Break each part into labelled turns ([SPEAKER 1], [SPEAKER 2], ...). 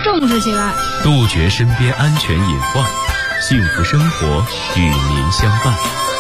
[SPEAKER 1] 重视起来，
[SPEAKER 2] 杜绝身边安全隐患，幸福生活与您相伴。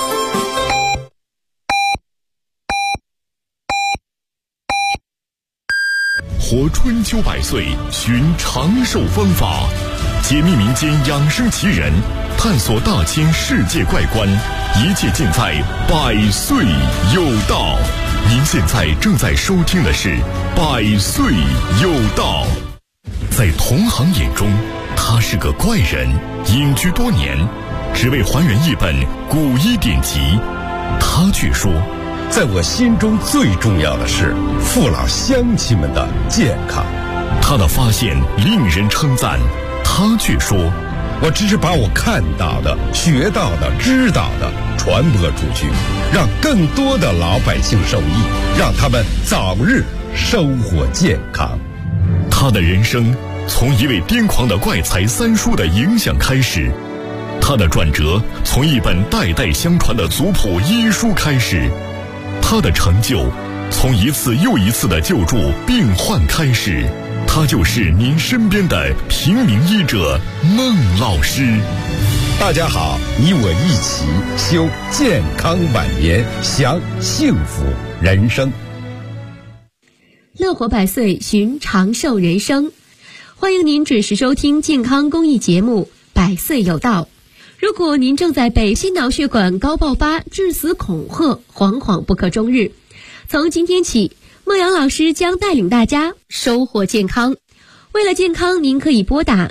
[SPEAKER 3] 活春秋百岁，寻长寿方法，解密民间养生奇人，探索大千世界怪观，一切尽在百岁有道。您现在正在收听的是百岁有道。在同行眼中，他是个怪人，隐居多年，只为还原一本古医典籍。他却说，
[SPEAKER 4] 在我心中最重要的是父老乡亲们的健康。
[SPEAKER 3] 他的发现令人称赞，他却说，
[SPEAKER 4] 我只是把我看到的、学到的、知道的传播出去，让更多的老百姓受益，让他们早日生活健康。
[SPEAKER 3] 他的人生从一位癫狂的怪才三叔的影响开始，他的转折从一本代代相传的族谱医书开始，他的成就从一次又一次的救助病患开始。他就是您身边的平民医者孟老师。
[SPEAKER 4] 大家好，你我一起修健康晚年，享幸福人生。
[SPEAKER 5] 乐活百岁，寻长寿人生。欢迎您准时收听健康公益节目《百岁有道》。如果您正在被心脑血管高爆发致死恐吓，惶惶不可终日，从今天起，孟阳老师将带领大家收获健康。为了健康，您可以拨打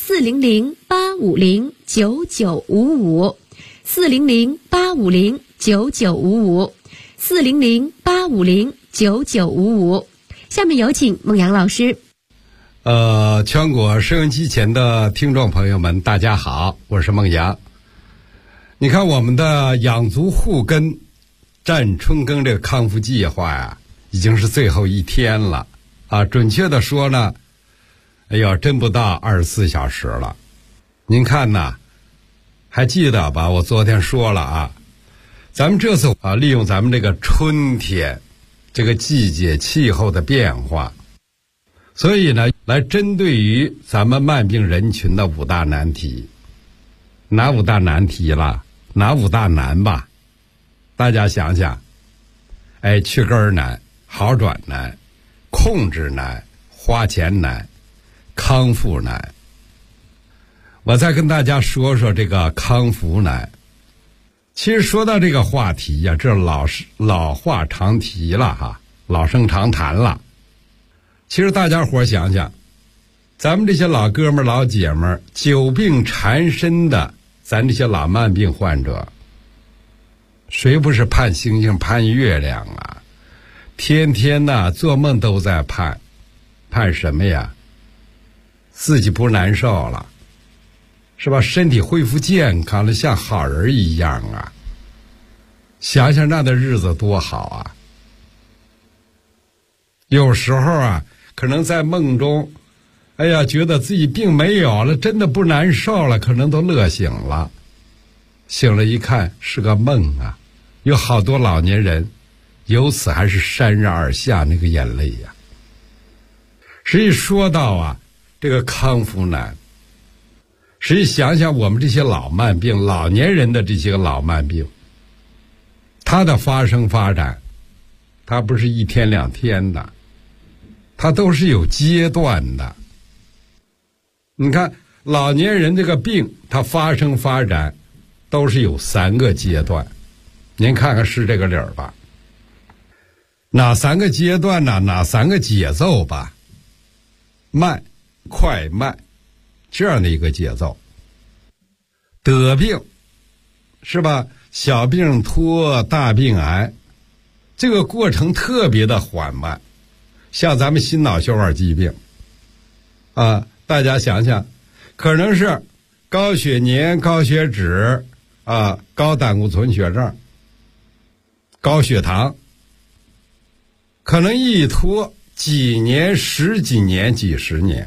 [SPEAKER 5] 400-850-9955 400-850-9955 400-850-9955。下面有请孟阳老师。
[SPEAKER 6] 全国收音机前的听众朋友们，大家好，我是孟阳。你看，我们的养足护根战春耕这个康复计划呀，已经是最后一天了啊！准确的说呢，哎呀，真不到24小时了。您看呐，还记得吧？我昨天说了啊，咱们这次利用咱们这个春天这个季节气候的变化，所以呢，来针对于咱们慢病人群的5大难题。哪5大难题了？哪5大难吧？大家想想，哎，去根难，好转难，控制难，花钱难，康复难。我再跟大家说说这个康复难。其实说到这个话题呀，这老话常提了哈，老生常谈了。其实大家伙想想，咱们这些老哥们老姐们久病缠身的咱这些老慢病患者，谁不是盼星星盼月亮啊？天天呢做梦都在盼什么呀？自己不难受了，是吧？身体恢复健康了，像好人一样啊。想想那的日子多好啊。有时候啊，可能在梦中，哎呀，觉得自己病没有了，真的不难受了，可能都乐醒了。醒了一看是个梦啊，有好多老年人由此还是潸然而下那个眼泪呀。实际说到啊，这个康复难，实际想想我们这些老慢病，老年人的这些个老慢病，它的发生发展，它不是1天2天的，它都是有阶段的。你看老年人这个病，它发生发展都是有3个阶段，您看看是这个理儿吧？哪3个阶段呢？哪3个节奏吧？慢、快、慢，这样的一个节奏。得病是吧？小病拖，大病癌，这个过程特别的缓慢。像咱们心脑血管疾病啊，大家想想，可能是高血粘、高血脂啊、高胆固醇血症、高血糖，可能一拖几年、10几年、几十年，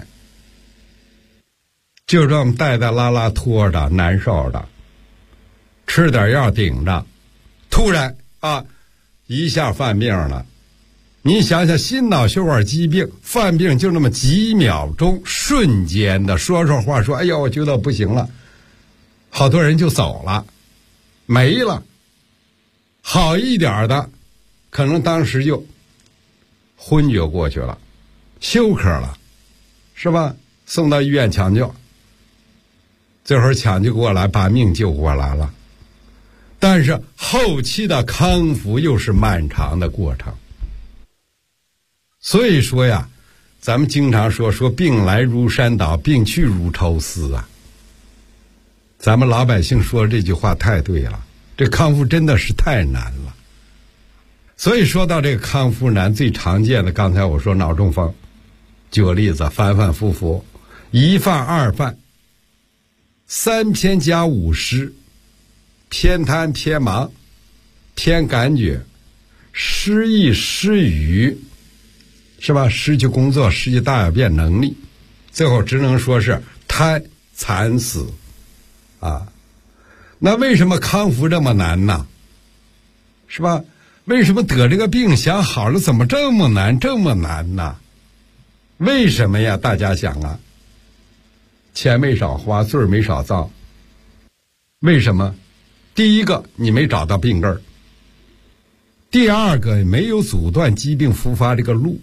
[SPEAKER 6] 就这么带带拉拉拖着，难受的，吃点药顶着，突然啊一下犯病了， 你想想，心脑血管疾病犯病就那么几秒钟，瞬间的说话说，哎呀，我觉得不行了，好多人就走了，没了。好一点的，可能当时就昏厥过去了，休克了，是吧？送到医院抢救，这会儿抢救过来，把命救过来了。但是后期的康复又是漫长的过程。所以说呀，咱们经常说病来如山倒，病去如抽丝啊。咱们老百姓说这句话太对了，这康复真的是太难了。所以说到这个康复难，最常见的，刚才我说脑中风，举个例子，反反复复，一犯二犯，3偏加5失，偏瘫偏盲偏感觉，失忆失语，是吧？失去工作，失去大小便能力，最后只能说是瘫惨死啊。那为什么康复这么难呢？是吧？为什么得这个病想好了怎么这么难呢？为什么呀？大家想啊，钱没少花，罪没少造。为什么？第一个，你没找到病根儿；第二个，没有阻断疾病复发这个路。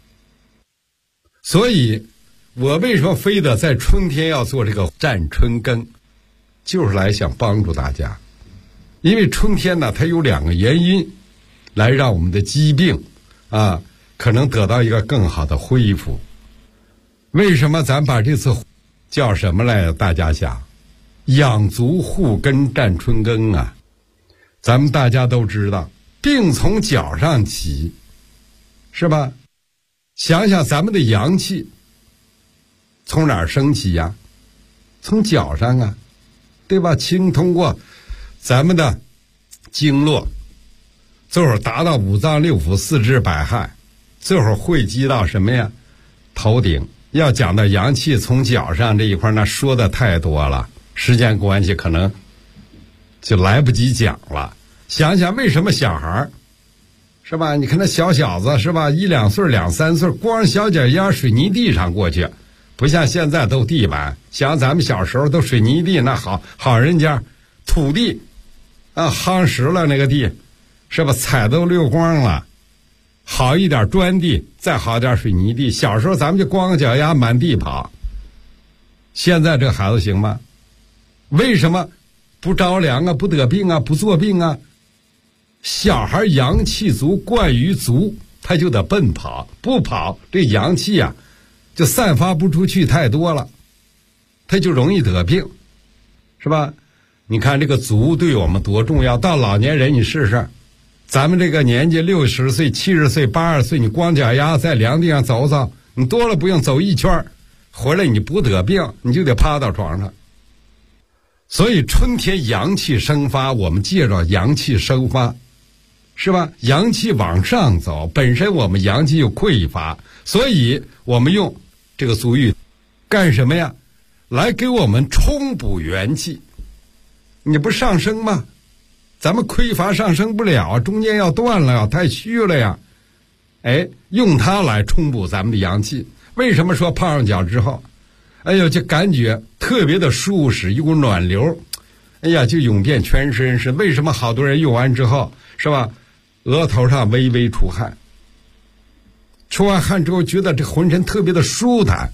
[SPEAKER 6] 所以我为什么非得在春天要做这个站春耕，就是来想帮助大家。因为春天呢，它有2个原因来让我们的疾病啊可能得到一个更好的恢复。为什么咱把这次叫什么来着？大家想，养足护根站春耕啊。咱们大家都知道，病从脚上起，是吧？想想咱们的阳气从哪儿升起呀？从脚上啊，对吧？通过咱们的经络，最后达到5脏6腑4肢百骸，最后汇集到什么呀？头顶。要讲到阳气从脚上这一块，那说的太多了，时间关系可能就来不及讲了。想想为什么小孩是吧？你看那小小子是吧，1、2岁2、3岁，光小脚丫水泥地上过去，不像现在都地板。想咱们小时候都水泥地，那好人家土地啊，夯实了那个地，是吧？踩都溜光了。好一点砖地，再好点水泥地。小时候咱们就光脚丫满地跑。现在这孩子行吗？为什么不着凉啊，不得病啊，不作病啊？小孩阳气足，惯于足，他就得奔跑，不跑这阳气啊就散发不出去太多了，他就容易得病，是吧？你看这个足对我们多重要。到老年人你试试，咱们这个年纪60岁、70岁、80岁，你光脚丫在凉地上走走，你多了不用走一圈，回来你不得病，你就得趴到床上。所以春天阳气生发，我们借着阳气生发，是吧？阳气往上走，本身我们阳气又匮乏，所以我们用这个足浴干什么呀？来给我们充补元气。你不上升吗？咱们匮乏上升不了，中间要断了，太虚了呀。哎，用它来充补咱们的阳气。为什么说泡上脚之后，哎呦，就感觉特别的舒适，一股暖流，哎呀，就涌遍全身。是为什么好多人用完之后，是吧？额头上微微出汗，出完汗之后觉得这浑身特别的舒坦，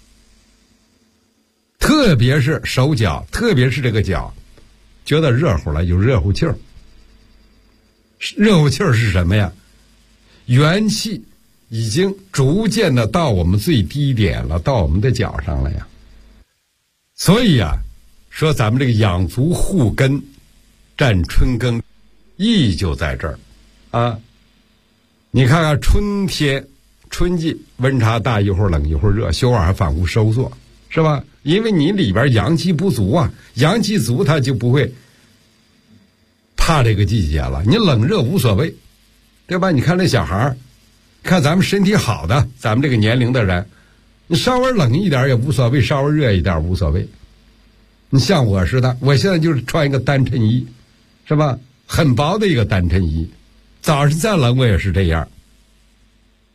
[SPEAKER 6] 特别是手脚，特别是这个脚，觉得热乎了，有热乎气儿。热乎气儿是什么呀？元气已经逐渐的到我们最低点了，到我们的脚上了呀。所以啊，说咱们这个养足护根站春耕，意义就在这儿啊。你看看春天春季温差大，一会儿冷一会儿热，血管还反复收缩，是吧？因为你里边阳气不足啊，阳气足它就不会怕这个季节了，你冷热无所谓，对吧？你看那小孩，看咱们身体好的，咱们这个年龄的人，你稍微冷一点也无所谓，稍微热一点无所谓。你像我似的，我现在就是穿一个单衬衣，是吧？很薄的一个单衬衣，早上再冷我也是这样，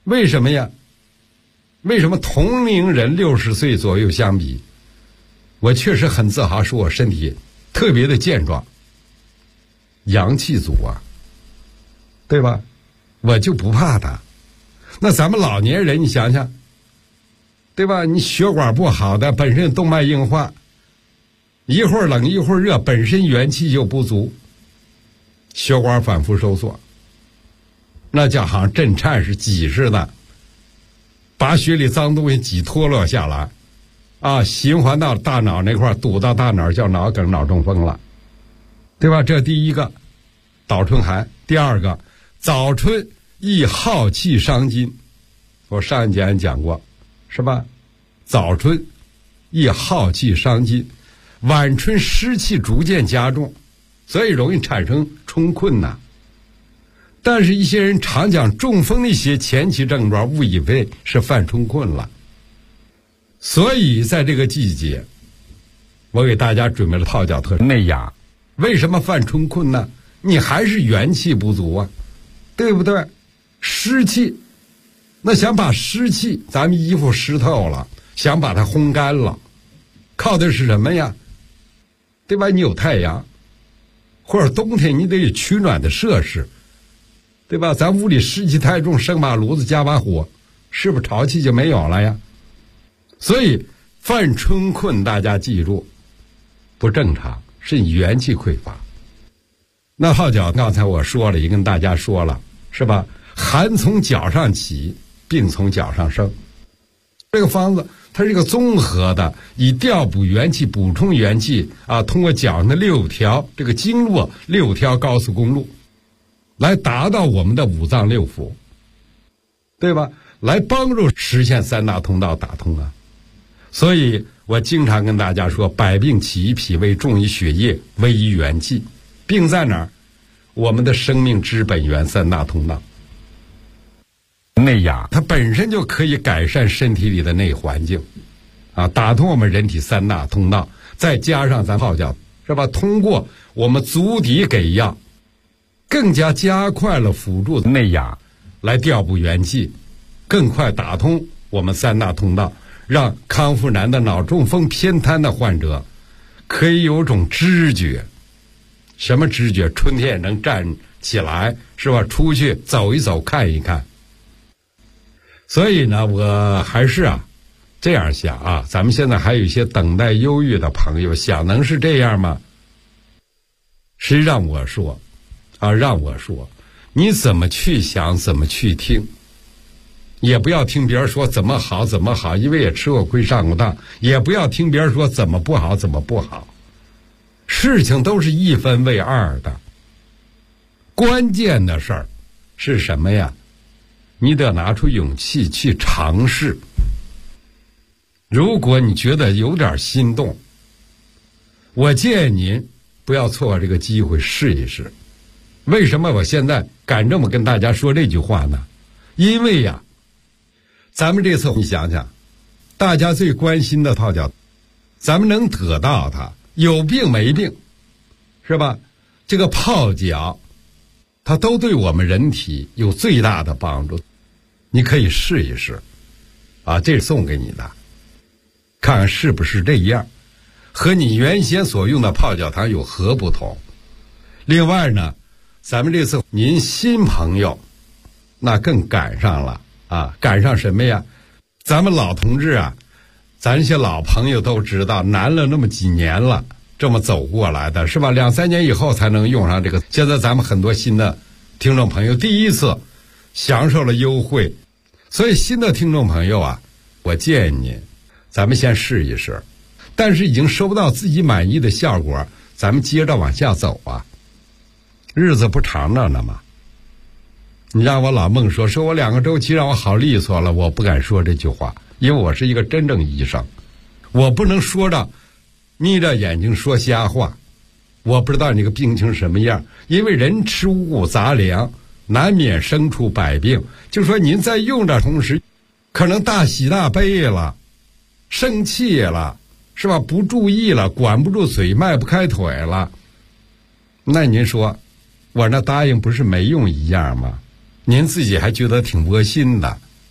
[SPEAKER 6] 为什么呀？为什么同龄人60岁左右相比，我确实很自豪，说我身体特别的健壮，阳气足啊，对吧？我就不怕它。那咱们老年人，你想想，对吧？你血管不好的，本身动脉硬化，一会儿冷一会儿热，本身元气就不足，血管反复收缩，那叫好像震颤是挤似的，把血里脏东西挤脱落下来啊，循环到大脑那块，堵到大脑叫脑梗、脑中风了，对吧？这第一个倒春寒。第二个，早春易耗气伤筋，我上一节讲过，是吧？早春易耗气伤筋，晚春湿气逐渐加重，所以容易产生冲困呐。但是一些人常讲中风的一些前期症状，误以为是犯冲困了。所以在这个季节，我给大家准备了泡脚特内养。为什么犯冲困呢？你还是元气不足啊，对不对？湿气，那想把湿气，咱们衣服湿透了，想把它烘干了，靠的是什么呀？对吧？你有太阳，或者冬天你得有取暖的设施，对吧？咱屋里湿气太重，生把炉子加把火，是不是潮气就没有了呀？所以犯春困，大家记住，不正常，是你元气匮乏。那泡脚刚才我说了，也跟大家说了，是吧？寒从脚上起，病从脚上生。这个方子它是一个综合的，以调补元气、补充元气啊，通过脚上的6条这个经络，6条高速公路，来达到我们的五脏六腑，对吧？来帮助实现3大通道打通啊。所以我经常跟大家说，百病起于脾胃，重于血液，危于元气。病在哪儿？我们的生命之本源3大通道。内养它本身就可以改善身体里的内环境啊，打通我们人体3大通道，再加上咱泡脚，是吧？通过我们足底给药，更加加快了辅助内养，来调补元气，更快打通我们3大通道，让康复难的脑中风偏瘫的患者可以有种知觉。什么知觉？春天也能站起来，是吧？出去走一走，看一看。所以呢，我还是这样想啊，咱们现在还有一些等待忧郁的朋友，想能是这样吗？谁让我说让我说，你怎么去想，怎么去听，也不要听别人说怎么好怎么好，因为也吃过亏上过当，也不要听别人说怎么不好怎么不好，事情都是1分为2的。关键的事儿是什么呀？你得拿出勇气去尝试。如果你觉得有点心动，我建议您不要错过这个机会，试一试。为什么我现在敢这么跟大家说这句话呢？因为呀，咱们这次你想想，大家最关心的泡脚，咱们能得到它，有病没病，是吧？这个泡脚它都对我们人体有最大的帮助，你可以试一试这是送给你的，看看是不是这样，和你原先所用的泡脚糖有何不同。另外呢，咱们这次您新朋友那更赶上了赶上什么呀？咱们老同志咱这些老朋友都知道，难了那么几年了，这么走过来的，是吧？2、3年以后才能用上这个。现在咱们很多新的听众朋友第一次享受了优惠，所以新的听众朋友我建议您，咱们先试一试，但是已经收不到自己满意的效果，咱们接着往下走日子不长着呢嘛。你让我老孟说我2个周期让我好利索了，我不敢说这句话，因为我是一个真正医生，我不能说着眯着眼睛说瞎话。我不知道你个病情什么样，因为人吃五谷杂粮，难免生出百病。就说您在用的同时，可能大喜大悲了，生气了，是吧？不注意了，管不住嘴，迈不开腿了，那您说我那答应不是没用一样吗？您自己还觉得挺窝心的，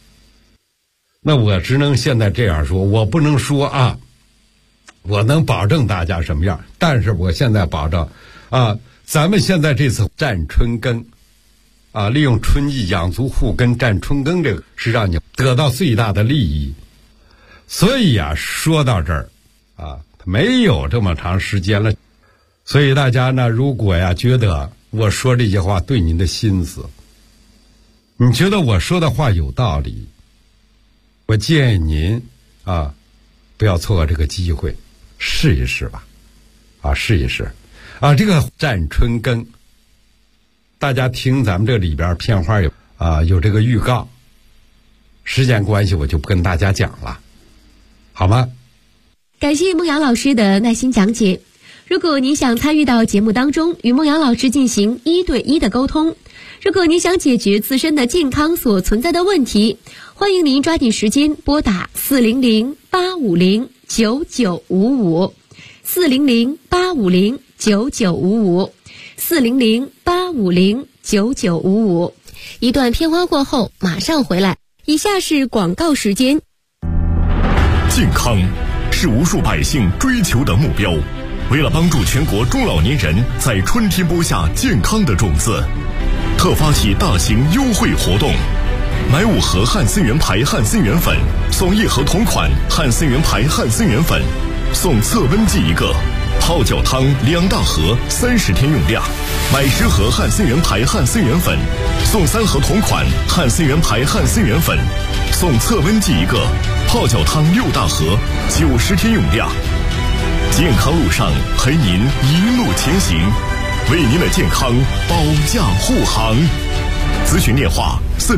[SPEAKER 6] 那我只能现在这样说，我不能说啊，我能保证大家什么样，但是我现在保证啊，咱们现在这次占春耕啊，利用春季养足护根占春耕，这个是让你得到最大的利益。所以啊，说到这儿啊，没有这么长时间了，所以大家呢，如果呀觉得我说这些话对您的心思，你觉得我说的话有道理，我建议您啊，不要错过这个机会，试一试吧，啊，试一试啊，这个占春耕。大家听咱们这里边片花有这个预告，时间关系我就不跟大家讲了，好吗？
[SPEAKER 5] 感谢孟阳老师的耐心讲解。如果您想参与到节目当中，与孟阳老师进行1对1的沟通，如果您想解决自身的健康所存在的问题，欢迎您抓紧时间拨打400-850-9955 400-850-9955 400-850-9955。一段片花过后马上回来，以下是广告时间。
[SPEAKER 3] 健康是无数百姓追求的目标，为了帮助全国中老年人在春天播下健康的种子，特发起大型优惠活动，买5盒汉森源牌汉森源粉送1盒同款汉森源牌汉森源粉，送测温计1个，泡脚汤2大盒30天用量，买10盒汉森源牌汉森源粉送3盒同款汉森源牌汉森源粉，送测温计1个，泡脚汤6大盒90天用量。健康路上陪您一路前行，为您的健康保驾护航。咨询电话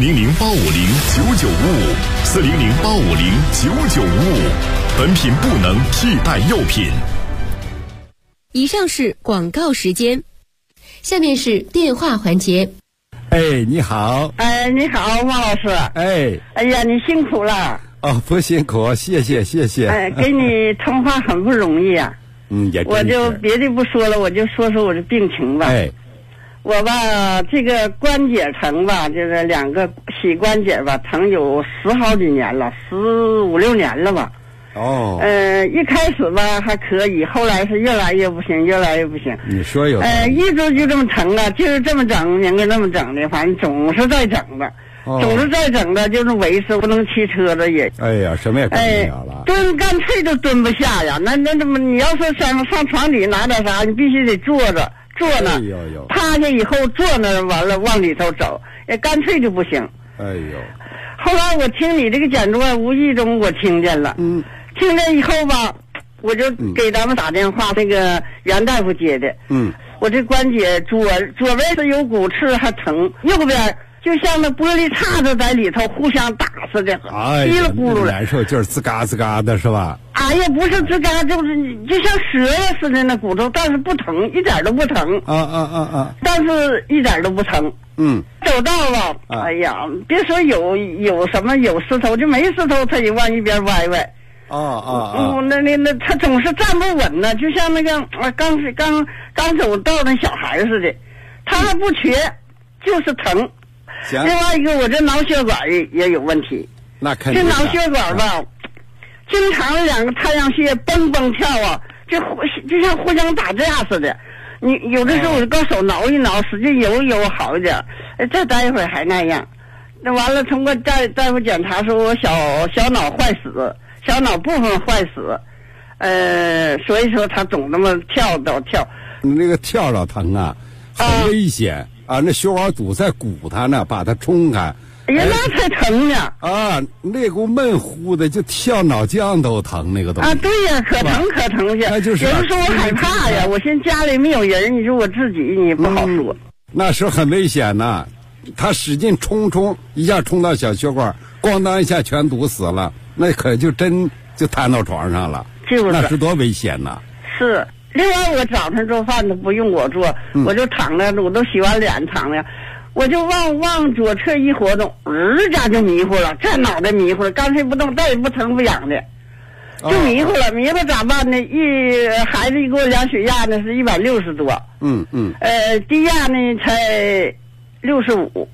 [SPEAKER 3] 400-850-9955 400-850-9955，本品不能替代药品。
[SPEAKER 5] 以上是广告时间，下面是电话环节。
[SPEAKER 6] 哎，你好。
[SPEAKER 1] 哎，你好，王老师。
[SPEAKER 6] 哎
[SPEAKER 1] 呀，你辛苦了。
[SPEAKER 6] 哦，不辛苦，谢谢。
[SPEAKER 1] 哎，给你通话很不容易啊。
[SPEAKER 6] 也真是。
[SPEAKER 1] 我就别的不说了，我就说说我的病情吧。
[SPEAKER 6] 哎，
[SPEAKER 1] 我吧，这个关节疼吧，就是2个膝关节吧，疼有10好几年了，15、16年了吧。
[SPEAKER 6] 哦。
[SPEAKER 1] 一开始吧还可以，后来是越来越不行。
[SPEAKER 6] 你说有？
[SPEAKER 1] 一直就这么疼啊，就是这么整，明个这么整的，反正总是在整的。总是在整的，就是维持不能骑车的也。
[SPEAKER 6] 哎呀，什么也干不了了。
[SPEAKER 1] 蹲干脆都蹲不下呀。那怎么？你要说想上床底拿点啥，你必须得坐着，坐那。趴下以后坐那，完了往里头走，也干脆就不行。
[SPEAKER 6] 哎呦。
[SPEAKER 1] 后来我听你这个讲座，无意中我听见了。听见以后吧，我就给咱们打电话，那个袁大夫接的。我这关节左边是有骨刺还疼，右边就像那玻璃碴子在里头互相打似的，稀里咕噜的，
[SPEAKER 6] 难受，就是吱嘎吱嘎的，是吧？
[SPEAKER 1] 哎呀，不是吱嘎，就像蛇似的那骨头，但是不疼，一点都不疼。但是一点都不疼。走道吧，哎呀，别说有什么有石头，就没石头，它也往一边歪歪。那他总是站不稳呢，就像那个刚走道那小孩似的，他还不瘸，就是疼。另外一个，我这脑血管也有问题。
[SPEAKER 6] 那肯定。
[SPEAKER 1] 这脑血管吧，经常2个太阳穴蹦蹦跳啊，就像互相打架似的。你有的时候我就用手挠一挠，使劲揉一揉好一点，再待一会儿还那样。那完了，通过大夫检查说我小脑坏死，小脑部分坏死，所以说他总那么跳。
[SPEAKER 6] 那个跳着疼啊，很危险。那血管堵在骨头呢，把它冲开。
[SPEAKER 1] 哎呀，那才疼呢！
[SPEAKER 6] 那股闷乎的，就跳脑浆都疼，那个东西。
[SPEAKER 1] 对呀，可疼去。
[SPEAKER 6] 那就是。
[SPEAKER 1] 有的时候我害怕呀，我现在家里没有人，你说我自己你不好说。
[SPEAKER 6] 那时候很危险呐，他使劲冲，一下冲到小血管，咣当一下全堵死了，那可就真就瘫到床上了。
[SPEAKER 1] 就是。
[SPEAKER 6] 那是多危险呐！
[SPEAKER 1] 是。另外，我早晨做饭都不用我做，我就躺着，我都洗完脸躺着，我就往左侧一活动，家就迷糊了，这脑袋迷糊了，干脆不动，再也不疼不痒的，就迷糊了。迷糊咋办呢？孩子一给我量血压呢是160多，低压呢才65，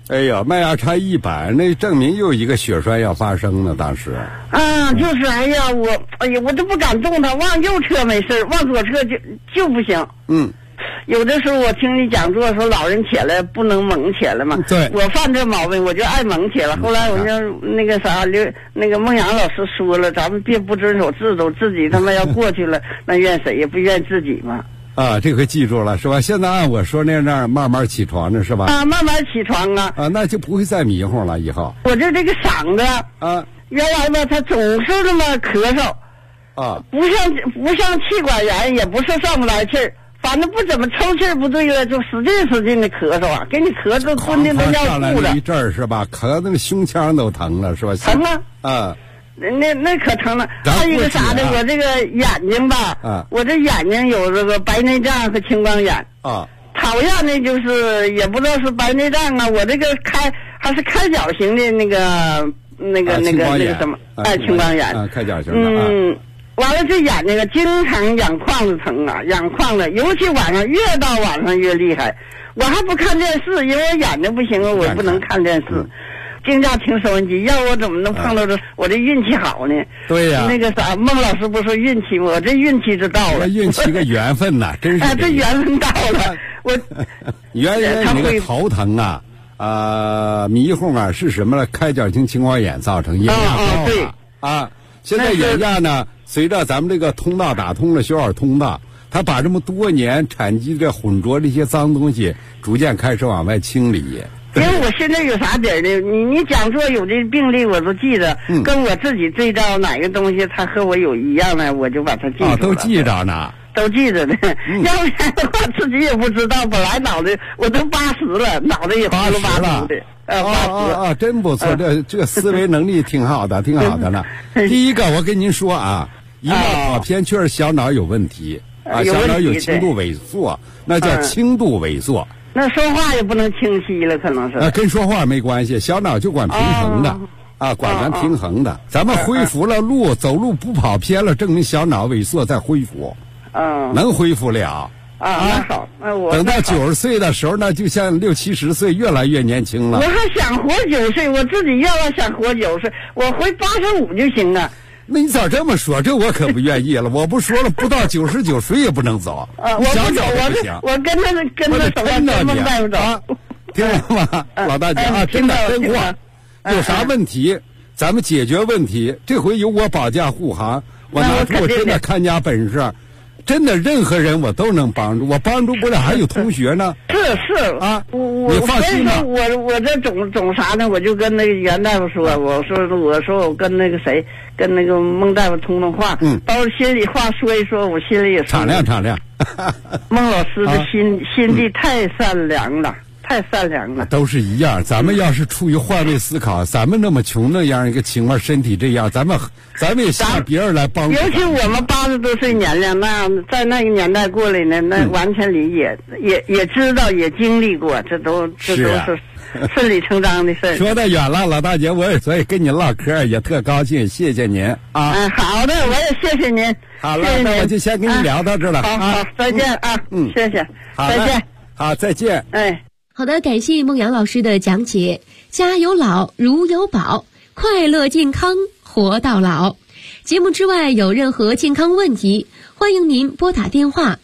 [SPEAKER 6] 哎呀，脉压差100，那证明又一个血栓要发生了。当时
[SPEAKER 1] 就是我都不敢动它，往右侧没事，往左侧就不行。有的时候我听你讲座说老人起来不能猛起来嘛，
[SPEAKER 6] 对，
[SPEAKER 1] 我犯这毛病，我就爱猛起来。后来我就那个孟阳老师说了，咱们别不遵守制度，自己他妈要过去了，那怨谁也不怨自己嘛。
[SPEAKER 6] 这回记住了是吧？现在按我说那样慢慢起床呢是吧？
[SPEAKER 1] 慢慢起床啊。
[SPEAKER 6] 那就不会再迷糊了以后。
[SPEAKER 1] 我这个嗓子原来吧，他总是那么咳嗽不像气管炎，也不是上不来气儿。反正不怎么抽气儿不对了，就使劲的咳嗽给你咳嗽吞的都要吐了。
[SPEAKER 6] 一阵儿是吧？咳那个胸腔都疼了是吧？
[SPEAKER 1] 疼啊！那可疼了。还有一个啥呢？我这个眼睛吧，我这眼睛有这个白内障和青光眼讨厌的就是也不知道是白内障我这个还是开角型的那个什么青光眼
[SPEAKER 6] 开角型的
[SPEAKER 1] 完了，这眼睛经常眼眶子疼眼眶子，尤其晚上越到晚上越厉害。我还不看电视，因为我眼睛不行我不能看电视。经常听收音机，要我怎么能碰到我这运气好呢？
[SPEAKER 6] 对呀，
[SPEAKER 1] 那个啥，孟老师不说运气吗？我这运气就到了。
[SPEAKER 6] 运气个缘分呐，真是。
[SPEAKER 1] 这缘分到了，我
[SPEAKER 6] 原来那个头疼迷糊是什么呢？开角型青光眼造成眼压高现在眼压呢，随着咱们这个通道打通了血管通道，它把这么多年产积的混浊这些脏东西逐渐开始往外清理。
[SPEAKER 1] 因为我现在有啥底儿的，你讲座有的病例我都记着，跟我自己对照哪个东西它和我有一样的，我就把它记住了。
[SPEAKER 6] 都记着呢。
[SPEAKER 1] 都记着呢，要不然的话自己也不知道。本来脑袋我都80了，脑袋也糊了80的。
[SPEAKER 6] 真不错，这思维能力挺好的，挺好的了。第一个，我跟您说一脉跑偏确实小脑有问题小脑有轻度萎缩，那叫轻度萎缩。
[SPEAKER 1] 那说话也不能清晰了，可能是。
[SPEAKER 6] 跟说话没关系，小脑就管平衡的管咱平衡的。咱们恢复了走路不跑偏了，证明小脑萎缩再恢复。能恢复了
[SPEAKER 1] 那好，
[SPEAKER 6] 等到90岁的时候呢，就像60、70岁，越来越年轻了。
[SPEAKER 1] 我还想活9岁，我自己要想活9岁，我活85就行了。
[SPEAKER 6] 那你咋这么说？这我可不愿意了。我不说了，不到99岁也不能走。
[SPEAKER 1] 我不走，我跟着什么孟大夫走。
[SPEAKER 6] 听着吗，老大姐真话，有啥问题咱们解决问题。这回有我保驾护航，我拿出我真的看家本事。真的，任何人我都能帮助，我帮助不了还有同学呢。
[SPEAKER 1] 是
[SPEAKER 6] 你放心吧。
[SPEAKER 1] 我这总啥呢？我就跟那个袁大夫说，我说我跟那个谁，跟那个孟大夫通话，把我心里话说一说，我心里也
[SPEAKER 6] 敞亮。
[SPEAKER 1] 孟老师的心地太善良了。太善良了，
[SPEAKER 6] 都是一样。咱们要是出于换位思考，咱们那么穷那样一个情况，身体这样，咱们也希望别人来帮助。
[SPEAKER 1] 尤其我们80多岁年龄，那在那个年代过来呢，那完全理解，也知道，也经历过，这都是顺理成章的事儿。
[SPEAKER 6] 说得远了，老大姐，所以跟您唠嗑也特高兴，谢谢您
[SPEAKER 1] 好的，我也谢谢您。
[SPEAKER 6] 好了，那我就先跟您聊到这了。
[SPEAKER 1] 好，再见谢谢，再见。
[SPEAKER 6] 好，再见。
[SPEAKER 5] 好的，感谢孟阳老师的讲解。家有老，如有宝，快乐健康活到老。节目之外有任何健康问题，欢迎您拨打电话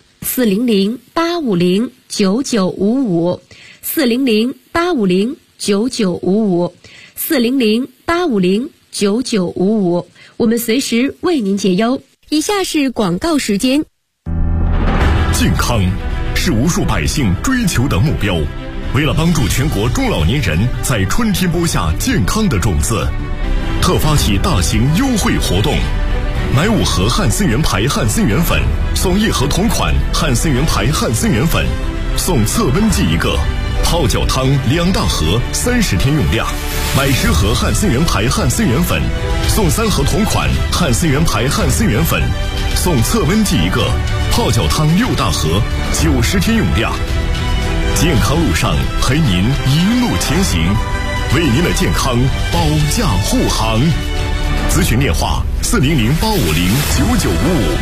[SPEAKER 5] 400-850-9955 400-850-9955 400-850-9955，我们随时为您解忧。以下是广告时间。
[SPEAKER 3] 健康是无数百姓追求的目标。为了帮助全国中老年人在春天播下健康的种子，特发起大型优惠活动，买5盒汉森源牌汉森源粉，送1盒同款汉森源牌汉森源粉，送测温计1个，泡脚汤2大盒，30天用量。买10盒汉森源牌汉森源粉，送3盒同款汉森源牌汉森源粉，送测温计1个，泡脚汤6大盒，90天用量。健康路上陪您一路前行，为您的健康保驾护航。咨询电话400-850-9955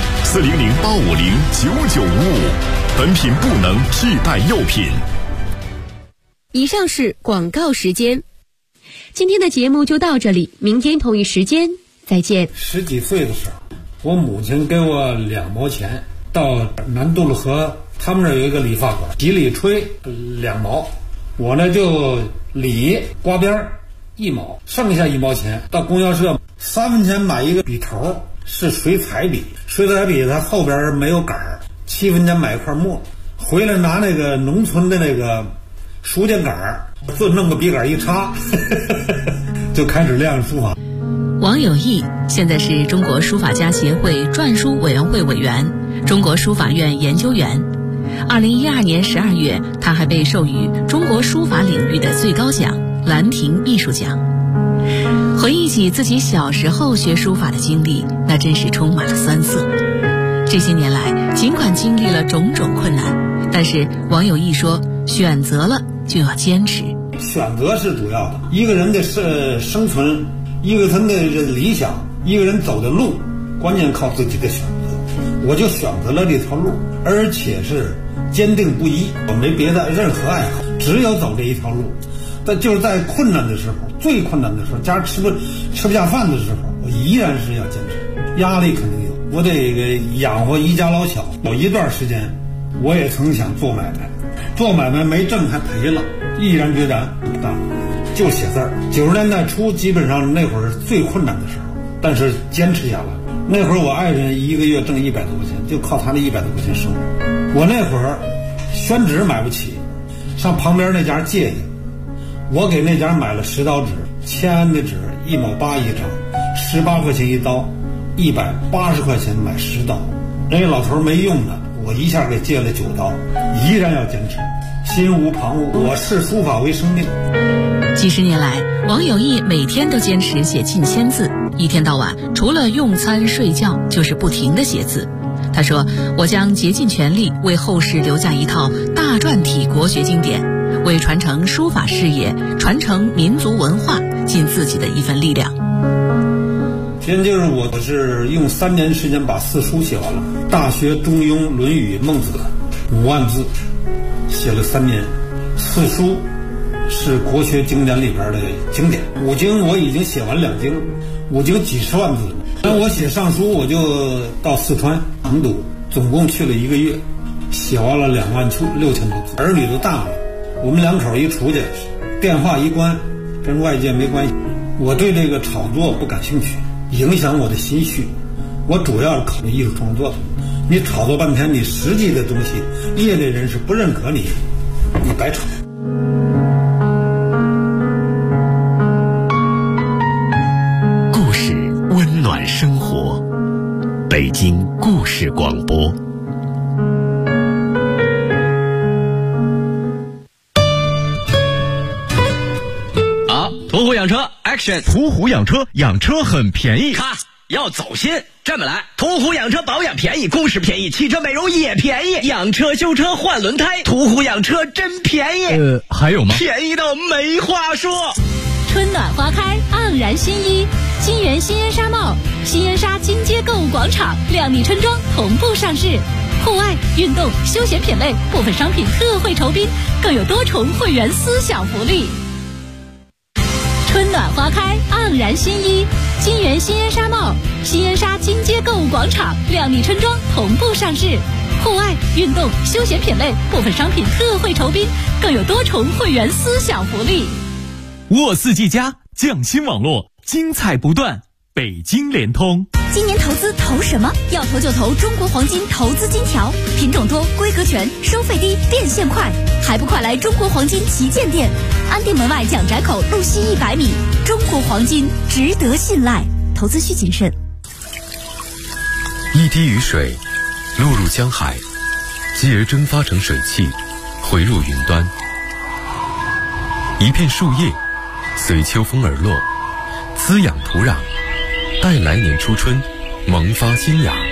[SPEAKER 3] 400-850-9955，本品不能替代药品。
[SPEAKER 5] 以上是广告时间。今天的节目就到这里，明天同一时间再见。
[SPEAKER 7] 10几岁的时候，我母亲给我2毛钱，到南渡路河他们那儿有一个理发馆，洗理吹2毛，我呢就理刮边1毛，剩下1毛钱到供销社3分钱买一个笔头，是水彩笔，水彩笔它后边没有杆儿，7分钱买一块墨，回来拿那个农村的那个书架杆儿，就弄个笔杆一插就开始练书法。
[SPEAKER 8] 王有义现在是中国书法家协会篆书委员会委员、中国书法院研究员。2012年12月，他还被授予中国书法领域的最高奖兰亭艺术奖。回忆起自己小时候学书法的经历，那真是充满了酸涩。这些年来，尽管经历了种种困难，但是王有义说，选择了就要坚持。
[SPEAKER 7] 选择是主要的，一个人的生存，一个人的理想，一个人走的路，关键靠自己的选择。我就选择了这条路，而且是坚定不移，我没别的任何爱好，只有走这一条路。但就是在困难的时候，最困难的时候，家吃不下饭的时候，我依然是要坚持。压力肯定有，我得养活一家老小。有一段时间，我也曾想做买卖，做买卖没挣还赔了，毅然决然不干，就写字儿。90年代初，基本上那会儿最困难的时候，但是坚持下来。那会儿我爱人1个月挣100多块钱，就靠他那100多块钱生活。我那会儿宣纸买不起，上旁边那家借去，我给那家买了10刀纸，签的纸1毛8一张，18块钱一刀，180块钱买10刀。那个老头没用的，我一下给借了9刀，依然要坚持，心无旁骛。我视书法为生命。
[SPEAKER 8] 几十年来，王有义每天都坚持写近1000字，一天到晚除了用餐睡觉就是不停地写字。他说，我将竭尽全力为后世留下一套大篆体国学经典，为传承书法事业、传承民族文化尽自己的一份力量。
[SPEAKER 7] 现就是我是用3年时间把4书写完了，大学、中庸、论语、孟子5万字写了3年。4书是国学经典里边的经典，5经我已经写完2经，5经几十万字。那我写上书，我就到四川成都，总共去了1个月，写完了26000多字。儿女都大了，我们2口一出去，电话一关，跟外界没关系。我对这个炒作不感兴趣，影响我的心绪。我主要是考虑艺术创作的。你炒作半天，你实际的东西，业内人士不认可你，你白炒。
[SPEAKER 2] 故事温暖生活，北京故事广播。
[SPEAKER 9] 途虎养车 Action。
[SPEAKER 10] 途虎养车，养车很便宜。
[SPEAKER 9] 咔，要走心。这么来，途虎养车保养便宜，工时便宜，汽车美容也便宜，养车修车换轮胎，途虎养车真便宜。
[SPEAKER 10] 还有吗？
[SPEAKER 9] 便宜到没话说。
[SPEAKER 8] 春暖花开，盎然新衣，金源新烟纱帽、新烟纱金街购物广场、靓丽春装同步上市。户外、运动、休闲品类部分商品特惠酬宾，更有多重会员思享福利。春暖花开，盎然新衣，金源新烟纱帽、新烟纱金街购物广场、靓丽春装同步上市。户外、运动、休闲品类部分商品特惠酬宾，更有多重会员思享福利。
[SPEAKER 10] 沃四 G 加匠心网络，精彩不断。北京联通。
[SPEAKER 11] 今年投资投什么？要投就投中国黄金投资金条，品种多，规格全，收费低，变现快，还不快来中国黄金旗舰店，安定门外蒋宅口路西100米。中国黄金值得信赖，投资需谨慎。
[SPEAKER 2] 一滴雨水落入江海，继而蒸发成水汽，回入云端。一片树叶随秋风而落，滋养土壤，待来年初春萌发新芽。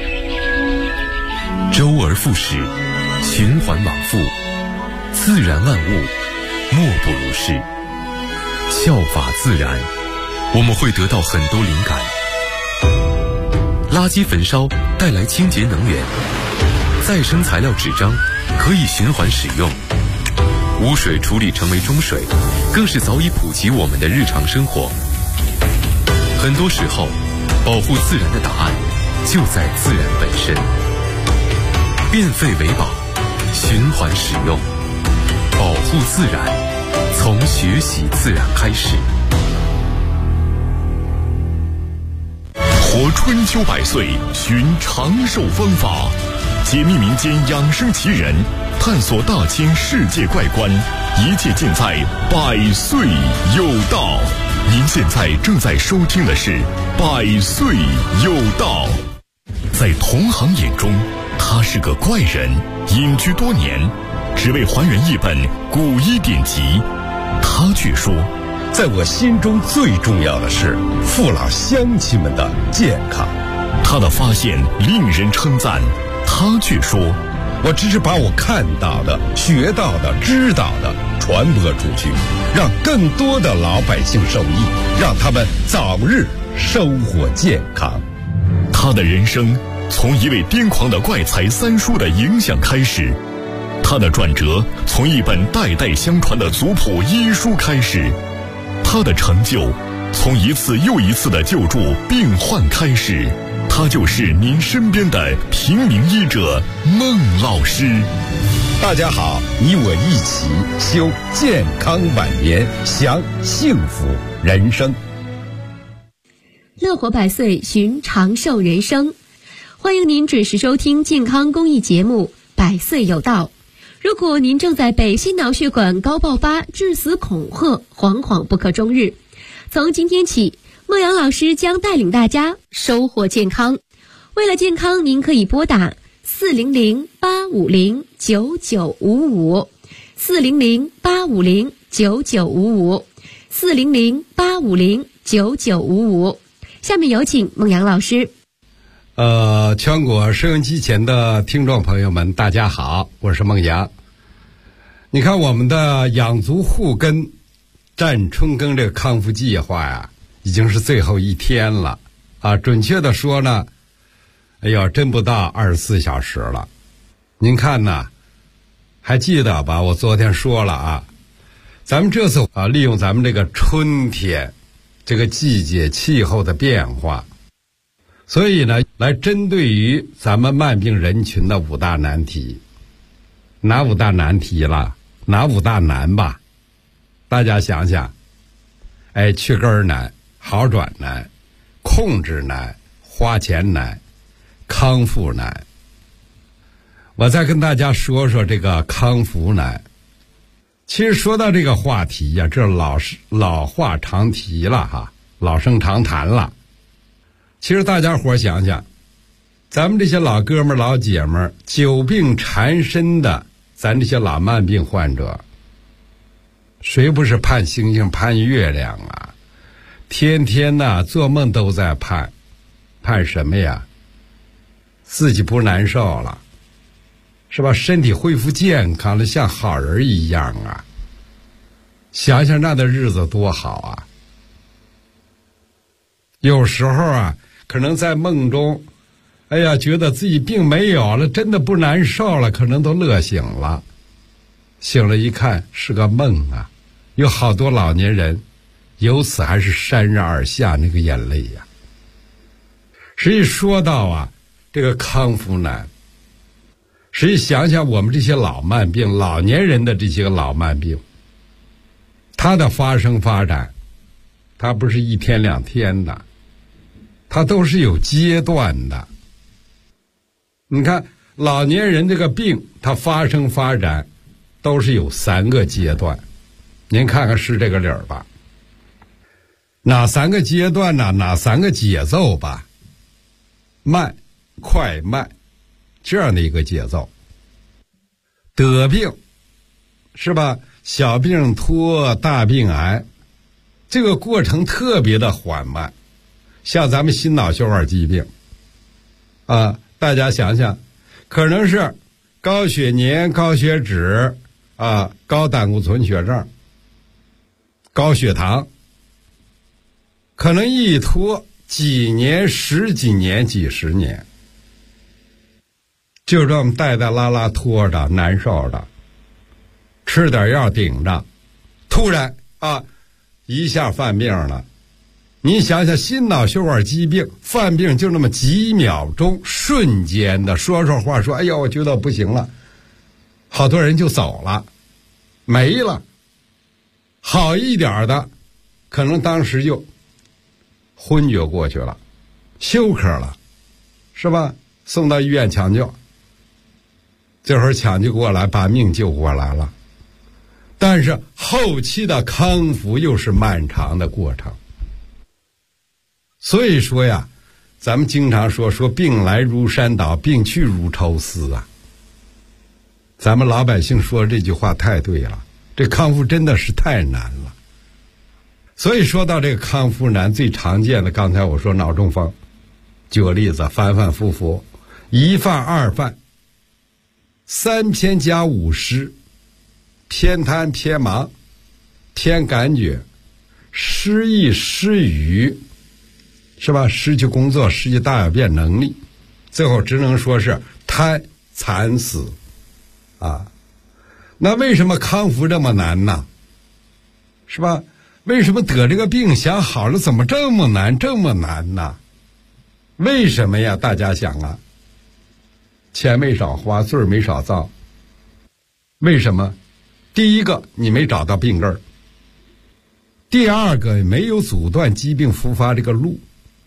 [SPEAKER 2] 周而复始，循环往复，自然万物莫不如是。效法自然，我们会得到很多灵感。垃圾焚烧带来清洁能源，再生材料纸张可以循环使用。 污水处理成为中水，更是早已普及我们的日常生活。很多时候，保护自然的答案就在自然本身。变废为宝，循环使用，保护自然，从学习自然开始。
[SPEAKER 3] 活春秋百岁，寻长寿方法，解密民间养生奇人，探索大千世界怪观，一切尽在百岁有道。您现在正在收听的是百岁有道。在同行眼中，他是个怪人，隐居多年，只为还原一本古医典籍。他却说，
[SPEAKER 4] 在我心中最重要的是父老乡亲们的健康。
[SPEAKER 3] 他的发现令人称赞，他却说，
[SPEAKER 4] 我只是把我看到的、学到的、知道的传播出去，让更多的老百姓受益，让他们早日生活健康。
[SPEAKER 3] 他的人生从一位癫狂的怪才三叔的影响开始，他的转折从一本代代相传的族谱医书开始，他的成就从一次又一次的救助病患开始。他就是您身边的平民医者孟老师。
[SPEAKER 4] 大家好，你我一起修健康晚年，享幸福人生。
[SPEAKER 5] 乐活百岁，寻长寿人生。欢迎您准时收听健康公益节目《百岁有道》。如果您正在被心脑血管高爆发、致死恐吓，惶惶不可终日，从今天起，孟阳老师将带领大家收获健康。为了健康，您可以拨打400-850-9955 400-850-9955 400-850-9955。下面有请孟阳老师。
[SPEAKER 6] 全国收音机前的听众朋友们，大家好，我是孟阳。你看我们的养足护根战春耕这个康复计划呀，已经是最后一天了啊！准确的说呢，哎呦，真不到24小时了。您看呢，还记得吧？我昨天说了啊，咱们这次利用咱们这个春天这个季节气候的变化，所以呢，来针对于咱们慢病人群的5大难题。哪5大难题了？哪5大难吧？大家想想，哎，去根难，好转难，控制难，花钱难，康复难。我再跟大家说说这个康复难。其实说到这个话题呀，这老话常提了哈，老生常谈了。其实大家伙想想，咱们这些老哥们老姐们久病缠身的咱这些老慢病患者，谁不是盼星星盼月亮啊？天天呢做梦都在盼什么呀？自己不难受了，是吧？身体恢复健康了，像好人一样啊！想想那的日子多好啊！有时候啊，可能在梦中，哎呀，觉得自己病没有了，真的不难受了，可能都乐醒了。醒了一看是个梦啊！有好多老年人由此还是潸然而下那个眼泪呀。实际说到啊，这个康复难，实际想想我们这些老慢病，老年人的这些个老慢病，它的发生发展，它不是1天2天的，它都是有阶段的。你看老年人这个病，它发生发展都是有3个阶段，您看看是这个理儿吧？哪3个阶段呢？哪3个节奏吧？慢、快、慢，这样的一个节奏。得病是吧？小病拖，大病癌，这个过程特别的缓慢。像咱们心脑血管疾病啊，大家想想，可能是高血粘、高血脂啊，高胆固醇血症、高血糖，可能一拖几年、10几年、几十年，就这么带带拉拉拖着，难受的， 吃点药顶着，突然一下犯病了。你想想，心脑血管疾病犯病就那么几秒钟，瞬间的说话说，哎呀，我觉得不行了，好多人就走了，没了。好一点的可能当时就昏厥过去了，休克了，是吧？送到医院抢救，这会儿抢救过来把命救过来了，但是后期的康复又是漫长的过程。所以说呀，咱们经常说病来如山倒，病去如抽丝啊。咱们老百姓说这句话太对了，这康复真的是太难了。所以说到这个康复难，最常见的刚才我说脑中风，举个例子，反反复复，一犯二犯，三偏加五失，偏瘫偏盲偏感觉，失忆失语，是吧？失去工作，失去大小便能力，最后只能说是瘫惨死啊。那为什么康复这么难呢？是吧？为什么得这个病想好了怎么这么难呢？为什么呀？大家想啊，钱没少花，罪没少造。为什么？第一个，你没找到病根儿；第二个，没有阻断疾病复发这个路。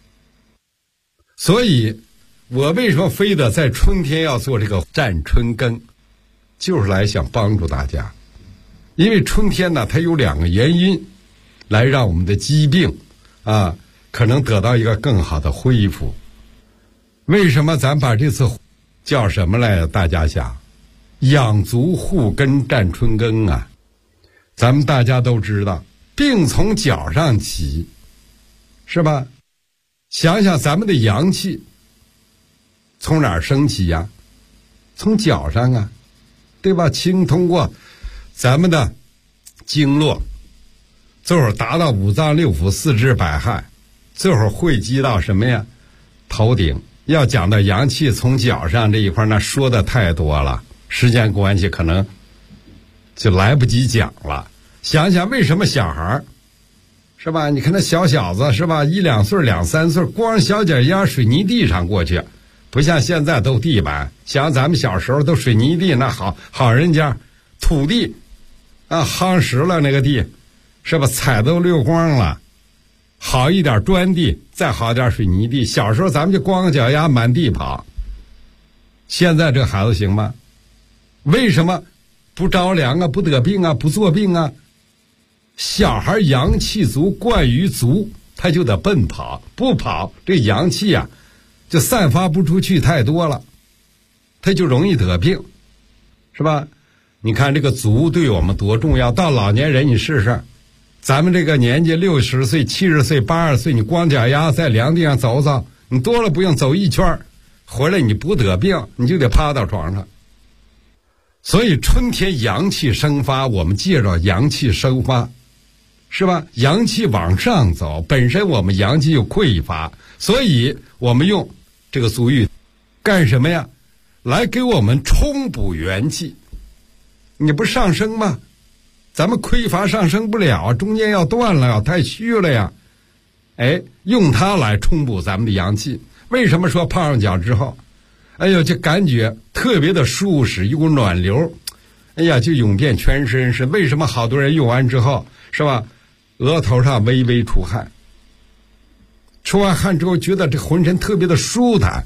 [SPEAKER 6] 所以我为什么非得在春天要做这个站春耕，就是来想帮助大家。因为春天呢，它有两个原因来让我们的疾病可能得到一个更好的恢复。为什么咱把这次叫什么来？大家想，养足护根站春耕啊。咱们大家都知道，病从脚上起，是吧？想想咱们的阳气从哪儿升起呀？从脚上啊，对吧？通过咱们的经络，最后达到五脏六腑四肢百骸，最后汇集到什么呀？头顶。要讲到阳气从脚上这一块，那说的太多了，时间关系可能就来不及讲了。想想为什么小孩是吧？你看那小小子是吧，1、2岁、2、3岁，光小脚丫水泥地上过去，不像现在都地板。想咱们小时候都水泥地，那好人家土地夯实了那个地，是吧？踩都溜光了。好一点砖地，再好点水泥地。小时候咱们就光脚丫满地跑。现在这孩子行吗？为什么不着凉啊，不得病啊，不做病啊？小孩阳气足，惯于足，他就得奔跑，不跑这阳气就散发不出去太多了，他就容易得病，是吧？你看这个足对我们多重要。到老年人你试试，咱们这个年纪60岁、70岁、80岁，你光脚丫在凉地上走走，你多了不用走一圈，回来你不得病，你就得趴到床上。所以春天阳气生发，我们借着阳气生发，是吧？阳气往上走，本身我们阳气就匮乏，所以我们用这个足浴干什么呀？来给我们充补元气。你不上升吗？咱们匮乏上升不了，中间要断了，要太虚了呀。用它来充补咱们的阳气。为什么说泡上脚之后，就感觉特别的舒适，有股暖流，就涌遍全身。是为什么好多人用完之后，是吧？额头上微微出汗，出完汗之后觉得这浑身特别的舒坦，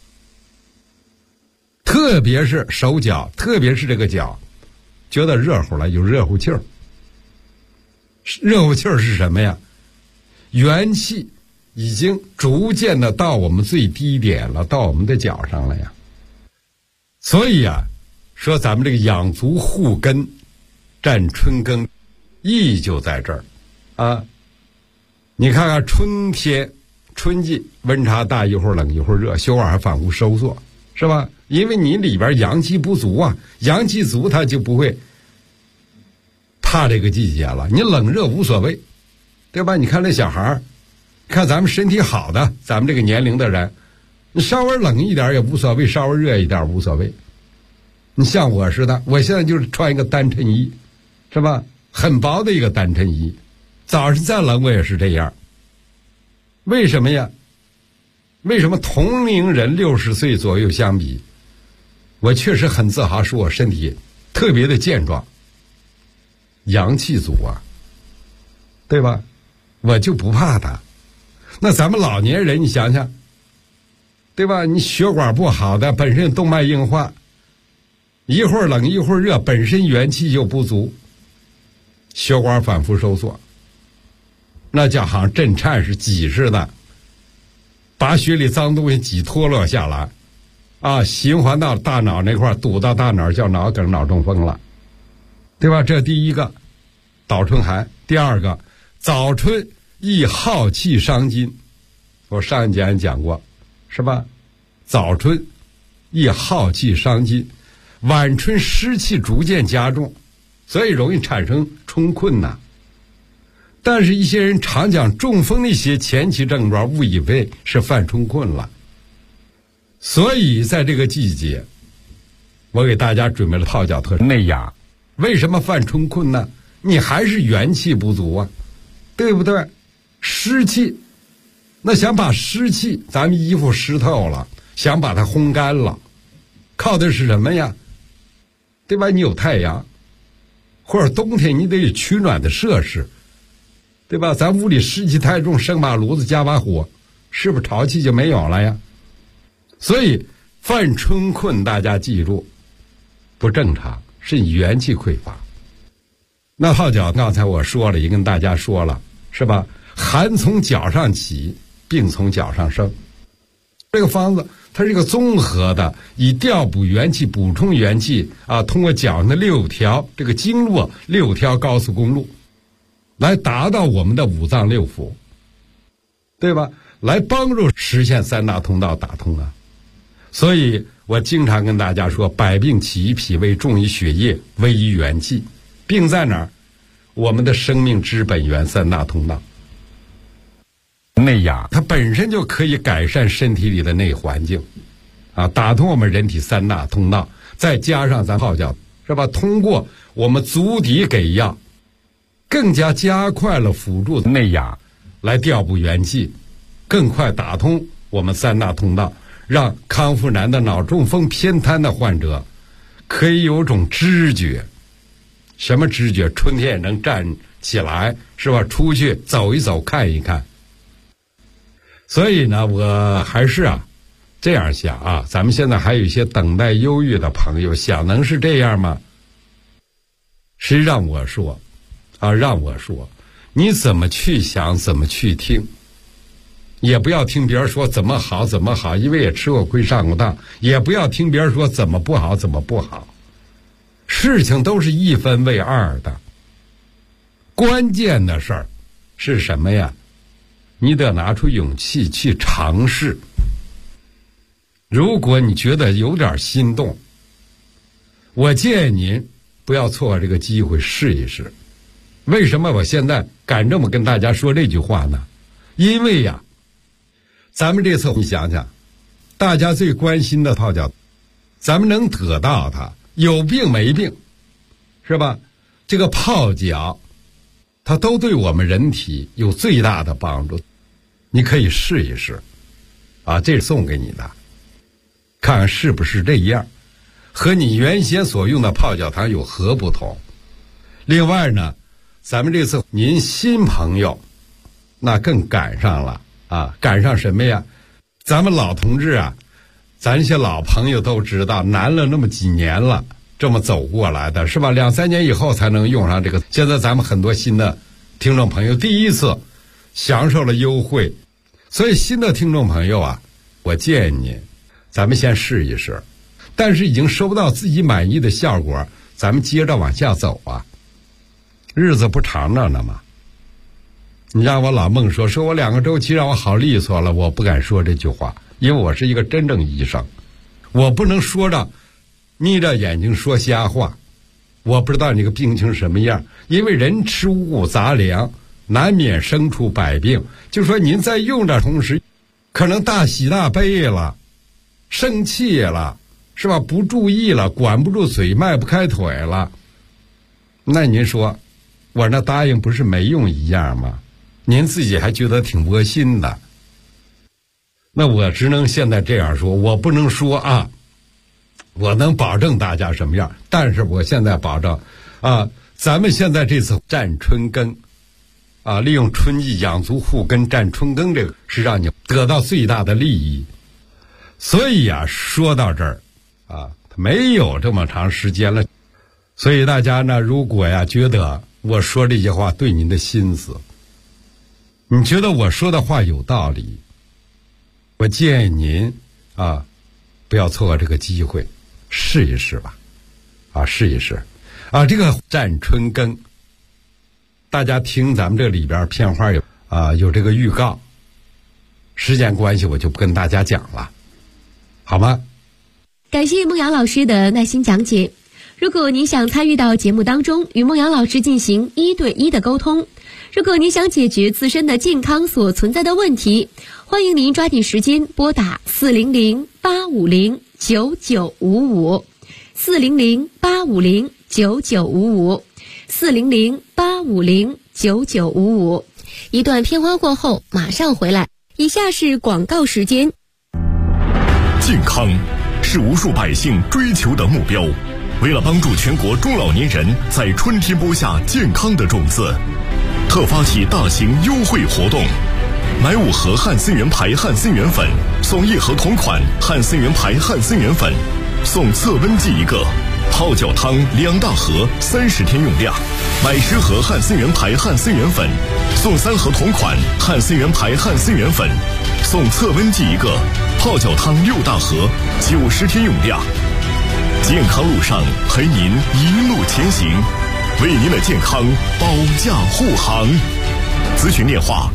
[SPEAKER 6] 特别是手脚，特别是这个脚，觉得热乎了，有热乎气儿。热乎气儿是什么呀？元气已经逐渐的到我们最低点了，到我们的脚上了呀。所以说咱们这个养足护根站春耕意义就在这儿你看看春天春季温差大，一会儿冷一会儿热，血管还反复收缩，是吧？因为你里边阳气不足阳气足它就不会怕这个季节了。你冷热无所谓，对吧？你看那小孩，看咱们身体好的，咱们这个年龄的人，你稍微冷一点也无所谓，稍微热一点无所谓。你像我似的，我现在就是穿一个单衬衣， 是吧？很薄的一个单衬衣，早上再冷我也是这样。为什么呀？为什么同龄人60岁左右相比，我确实很自豪，说我身体特别的健壮，阳气足啊，对吧？我就不怕它。那咱们老年人，你想想，对吧？你血管不好的，本身动脉硬化，一会儿冷一会儿热，本身元气就不足，血管反复收缩，那叫好像震颤是挤似的，把血里脏东西挤脱落下来啊，循环到大脑那块，堵到大脑叫脑梗、脑中风了，对吧？这第一个早春寒。第二个，早春易耗气伤筋，我上一讲讲过，是吧？早春易耗气伤筋，晚春湿气逐渐加重，所以容易产生春困呐。但是一些人常讲中风的一些前期症状，误以为是犯春困了。所以在这个季节，我给大家准备了泡脚特内养。为什么犯春困呢？你还是元气不足啊，对不对？湿气，那想把湿气，咱们衣服湿透了，想把它烘干了，靠的是什么呀？对吧？你有太阳，或者冬天你得有取暖的设施，对吧？咱屋里湿气太重，生把炉子加把火，是不是潮气就没有了呀？所以犯春困，大家记住，不正常，是你元气匮乏。那泡脚刚才我说了，也跟大家说了，是吧？寒从脚上起，病从脚上生。这个方子它是一个综合的，以调补元气、补充元气啊，通过脚上的6条这个经络6条高速公路，来达到我们的五脏六腑，对吧？来帮助实现3大通道打通啊。所以我经常跟大家说，百病起于脾胃，重于血液，危于元气。病在哪儿？我们的生命之本源3大通道。内养它本身就可以改善身体里的内环境啊，打通我们人体3大通道，再加上咱泡脚，是吧？通过我们足底给药，更加加快了辅助内养，来调补元气，更快打通我们3大通道，让康复难的脑中风偏瘫的患者可以有种知觉。什么知觉？春天也能站起来，是吧？出去走一走，看一看。所以呢，我还是这样想啊，咱们现在还有一些等待忧郁的朋友，想能是这样吗？谁让我说你怎么去想，怎么去听，也不要听别人说怎么好怎么好，因为也吃过亏上过当，也不要听别人说怎么不好怎么不好，事情都是一分为二的。关键的事儿是什么呀？你得拿出勇气去尝试。如果你觉得有点心动，我建议您不要错过这个机会，试一试。为什么我现在敢这么跟大家说这句话呢？因为呀，咱们这次你想想，大家最关心的泡脚，咱们能得到它，有病没病，是吧？这个泡脚它都对我们人体有最大的帮助，你可以试一试啊，这是送给你的，看看是不是这样，和你原先所用的泡脚糖有何不同。另外呢，咱们这次您新朋友那更赶上了啊，赶上什么呀？咱们老同志啊，咱些老朋友都知道，难了那么几年了，这么走过来的，是吧？2、3年以后才能用上这个。现在咱们很多新的听众朋友第一次享受了优惠，所以新的听众朋友啊，我建议您，咱们先试一试。但是已经收到自己满意的效果，咱们接着往下走啊。日子不长着呢嘛。你让我老孟说我2个周期让我好利索了，我不敢说这句话，因为我是一个真正医生，我不能说着眯着眼睛说瞎话。我不知道你个病情什么样，因为人吃五谷杂粮，难免生出百病。就说您在用的同时，可能大喜大悲了，生气了，是吧？不注意了，管不住嘴，迈不开腿了， 那您说，我那答应不是没用一样吗？您自己还觉得挺窝心的。那我只能现在这样说，我不能说啊，我能保证大家什么样，但是我现在保证啊，咱们现在这次占春耕啊，利用春季养足护根占春耕，这个是让你得到最大的利益。所以啊，说到这儿啊，没有这么长时间了，所以大家呢，如果呀觉得我说这些话对您的心思，你觉得我说的话有道理，我建议您啊，不要错过这个机会，试一试吧，啊，试一试啊，这个占春耕，大家听咱们这里边片花有这个预告，时间关系我就不跟大家讲了，好吗？
[SPEAKER 5] 感谢孟阳老师的耐心讲解。如果您想参与到节目当中，与孟阳老师进行1对1的沟通，如果您想解决自身的健康所存在的问题，欢迎您抓紧时间拨打400-850-9955 400-850-9955 400-850-9955。一段片花过后马上回来，以下是广告时间。
[SPEAKER 3] 健康是无数百姓追求的目标，为了帮助全国中老年人在春天播下健康的种子，特发起大型优惠活动，买5盒汉森源牌汉森源粉送1盒同款汉森源牌汉森源粉，送测温计1个，泡脚汤2大盒30天用量，买10盒汉森源牌汉森源粉送3盒同款汉森源牌汉森源粉，送测温计1个，泡脚汤6大盒90天用量。健康路上陪您一路前行，为您的健康保驾护航。咨询电话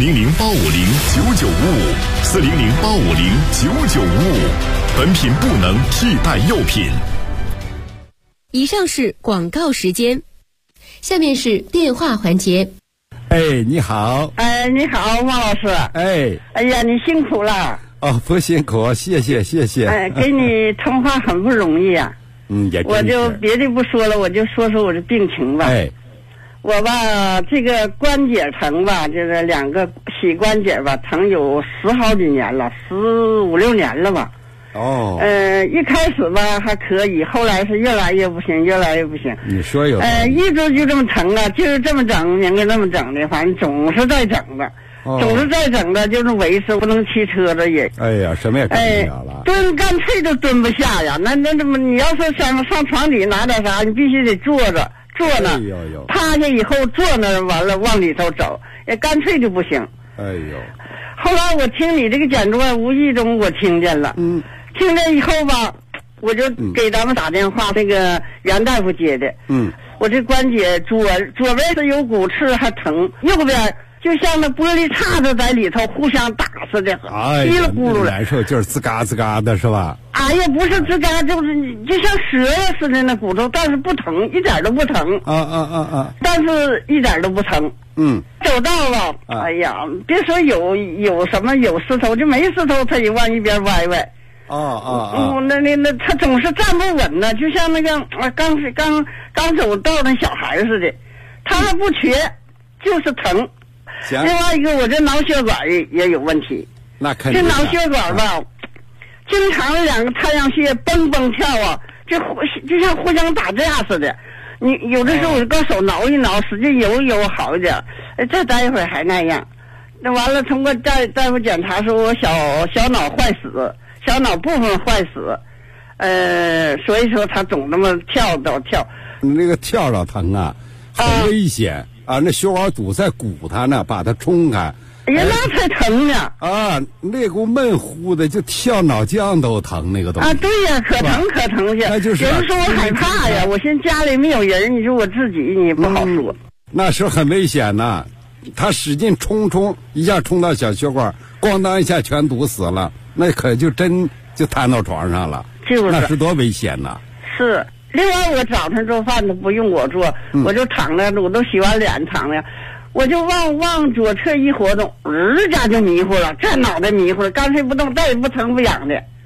[SPEAKER 3] 400-850-9955，400-850-9955。本品不能替代药品。
[SPEAKER 5] 以上是广告时间，下面是电话环节。
[SPEAKER 6] 哎，你好。
[SPEAKER 1] 哎，你好，王老师。哎呀，你辛苦了。
[SPEAKER 6] 哦，不辛苦，谢谢。
[SPEAKER 1] 哎，给你通话很不容易啊。
[SPEAKER 6] 也真是。
[SPEAKER 1] 我就别的不说了，我就说说我的病情吧。
[SPEAKER 6] 哎，
[SPEAKER 1] 我吧，这个关节疼吧，就是2个膝关节吧，疼有10好几年了，15、16年了吧。
[SPEAKER 6] 哦。
[SPEAKER 1] 一开始吧还可以，后来是越来越不行。
[SPEAKER 6] 你说有？
[SPEAKER 1] 一直就这么疼啊，就是这么整，明个这么整的，反正总是在整的。总是在整的，就是维持，不能骑车子也。
[SPEAKER 6] 哎呀，什么也干不了了。
[SPEAKER 1] 蹲干脆都蹲不下呀。那怎么？你要说想上床底拿点啥，你必须得坐那。趴下以后坐那，完了往里头走，也干脆就不行。
[SPEAKER 6] 哎呦！
[SPEAKER 1] 后来我听你这个讲座，无意中我听见了。听见以后吧，我就给咱们打电话，那个袁大夫接的。我这关节左边是有骨刺还疼，右边就像那玻璃碴子在里头互相打似的，稀里咕噜的，
[SPEAKER 6] 难受，就是吱嘎吱嘎的，是吧？
[SPEAKER 1] 哎呀，不是吱嘎，就像折呀似的那骨头，但是不疼，一点都不疼。但是一点都不疼。走道吧，哎呀，别说有什么有石头，就没石头，它也往一边歪歪。那他总是站不稳呢，就像那个刚走道那小孩似的，他还不瘸，就是疼。另外一个，我这脑血管也有问题。
[SPEAKER 6] 那肯定。
[SPEAKER 1] 这脑血管吧，经常2个太阳穴蹦蹦跳啊，就像互相打架似的。你有的时候我就把手挠一挠，使劲揉一揉好一点，再待一会儿还那样。那完了，通过大夫检查说我小脑坏死，小脑部分坏死，所以说他总那么跳。
[SPEAKER 6] 你那个跳着疼啊，很危险。那血管堵塞鼓它呢，把它冲开。
[SPEAKER 1] 哎呀，那才疼呢！
[SPEAKER 6] 那股闷乎的，就跳脑浆都疼，那个东西。
[SPEAKER 1] 对呀，可疼去。
[SPEAKER 6] 那就是。
[SPEAKER 1] 有人说我害怕呀，我现在家里没有人，你说我自己你不好说。
[SPEAKER 6] 那时候很危险呐，他使劲冲，一下冲到小血管，咣当一下全堵死了，那可就真就瘫到床上了。
[SPEAKER 1] 就是。
[SPEAKER 6] 那是多危险呐！
[SPEAKER 1] 是。另外，我早晨做饭都不用我做，我就躺着，我都洗完脸躺着，我就往左侧一活动，家就迷糊了，这脑袋迷糊了，干脆不动，再也不疼不痒的。